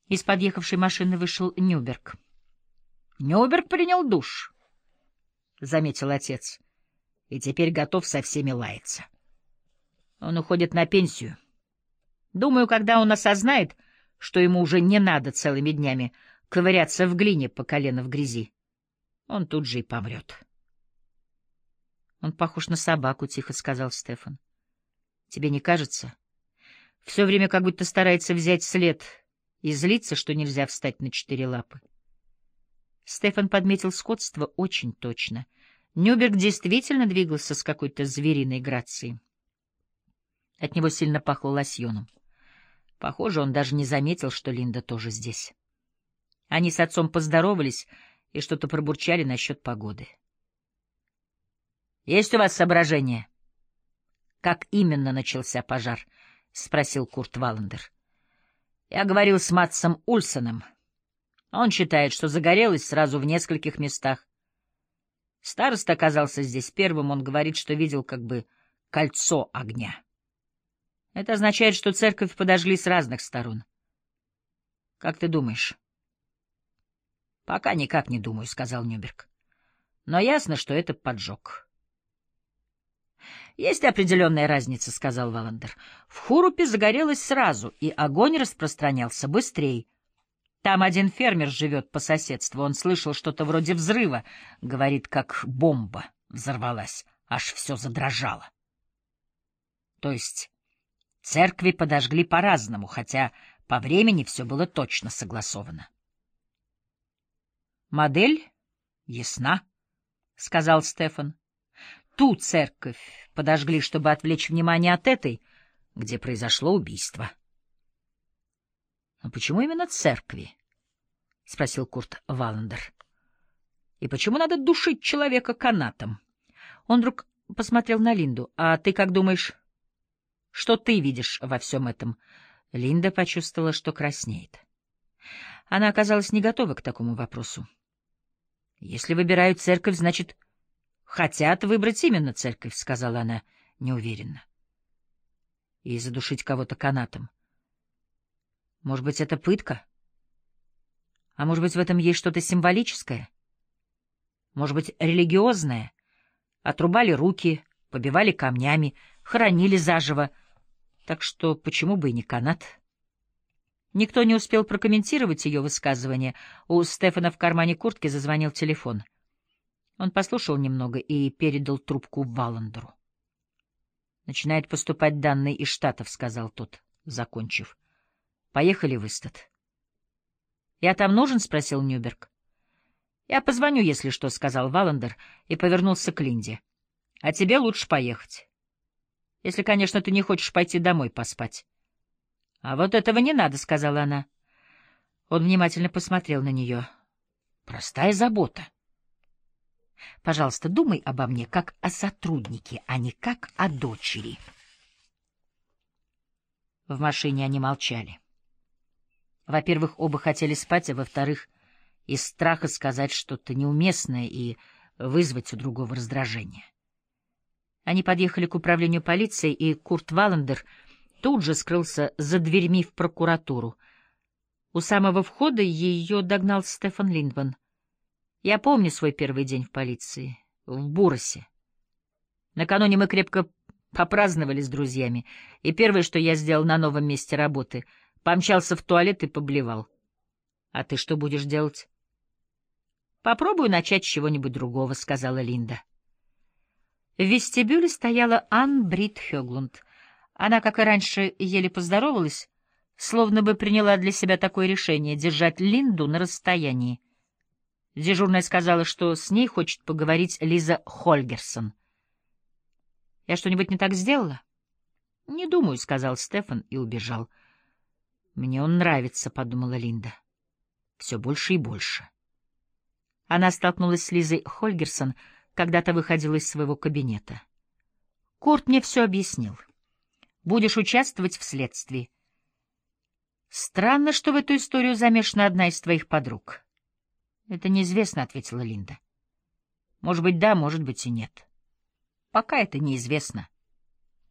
Из подъехавшей машины вышел Нюберг. «Нюберг принял душ», — заметил отец, — «и теперь готов со всеми лаяться. Он уходит на пенсию. Думаю, когда он осознает, что ему уже не надо целыми днями ковыряться в глине по колено в грязи, он тут же и помрет». «Он похож на собаку», — тихо сказал Стефан. «Тебе не кажется? Все время как будто старается взять след и злится, что нельзя встать на 4 лапы». Стефан подметил сходство очень точно. Нюберг действительно двигался с какой-то звериной грацией. От него сильно пахло лосьоном. Похоже, он даже не заметил, что Линда тоже здесь. Они с отцом поздоровались и что-то пробурчали насчет погоды. «Есть у вас соображения, как именно начался пожар?» — спросил Курт Валлендер. «Я говорил с Матсом Ульсоном. Он считает, что загорелось сразу в нескольких местах. Староста оказался здесь первым. Он говорит, что видел как бы кольцо огня. Это означает, что церковь подожгли с разных сторон. Как ты думаешь?» «Пока никак не думаю», — сказал Нюберг. «Но ясно, что это поджог». «Есть определенная разница», — сказал Валлендер. «В Хурупе загорелось сразу, и огонь распространялся быстрее. Там один фермер живет по соседству. Он слышал что-то вроде взрыва. Говорит, как бомба взорвалась. Аж все задрожало. То есть церкви подожгли по-разному, хотя по времени все было точно согласовано». «Модель ясна», — сказал Стефан. «Ту церковь подожгли, чтобы отвлечь внимание от этой, где произошло убийство». «Но почему именно церкви?» — спросил Курт Валлендер. «И почему надо душить человека канатом?» Он вдруг посмотрел на Линду. «А ты как думаешь, что ты видишь во всем этом?» Линда почувствовала, что краснеет. Она оказалась не готова к такому вопросу. «Если выбирают церковь, значит, хотят выбрать именно церковь», — сказала она неуверенно. «И задушить кого-то канатом. Может быть, это пытка? А может быть, в этом есть что-то символическое? Может быть, религиозное? Отрубали руки, побивали камнями, хоронили заживо. Так что почему бы и не канат?» Никто не успел прокомментировать ее высказывание. У Стефана в кармане куртки зазвонил телефон. Он послушал немного и передал трубку Валлендеру. «Начинают поступать данные из Штатов», — сказал тот, закончив. «Поехали в Истат». «Я там нужен?» — спросил Нюберг. «Я позвоню, если что», — сказал Валлендер и повернулся к Линде. «А тебе лучше поехать. Если, конечно, ты не хочешь пойти домой поспать». «А вот этого не надо», — сказала она. Он внимательно посмотрел на нее. «Простая забота. Пожалуйста, думай обо мне как о сотруднике, а не как о дочери». В машине они молчали. Во-первых, оба хотели спать, а во-вторых, из страха сказать что-то неуместное и вызвать у другого раздражение. Они подъехали к управлению полиции, и Курт Валлендер тут же скрылся за дверьми в прокуратуру. У самого входа ее догнал Стефан Линдман. «Я помню свой первый день в полиции, в Буросе. Накануне мы крепко попраздновали с друзьями, и первое, что я сделал на новом месте работы, помчался в туалет и поблевал. А ты что будешь делать?» «Попробую начать с чего-нибудь другого», — сказала Линда. В вестибюле стояла Анн Брит Хёглунд. Она, как и раньше, еле поздоровалась, словно бы приняла для себя такое решение — держать Линду на расстоянии. Дежурная сказала, что с ней хочет поговорить Лиза Хольгерсон. «Я что-нибудь не так сделала?» «Не думаю», — сказал Стефан и убежал. «Мне он нравится», — подумала Линда. «Все больше и больше». Она столкнулась с Лизой Хольгерсон, когда-то выходила из своего кабинета. «Курт мне все объяснил. Будешь участвовать в следствии. Странно, что в эту историю замешана одна из твоих подруг». «Это неизвестно», — ответила Линда. «Может быть, да, может быть и нет. Пока это неизвестно».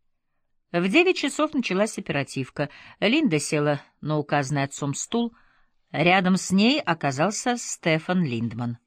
В 9 часов началась оперативка. Линда села на указанный отцом стул, Рядом с ней оказался Стефан Линдман.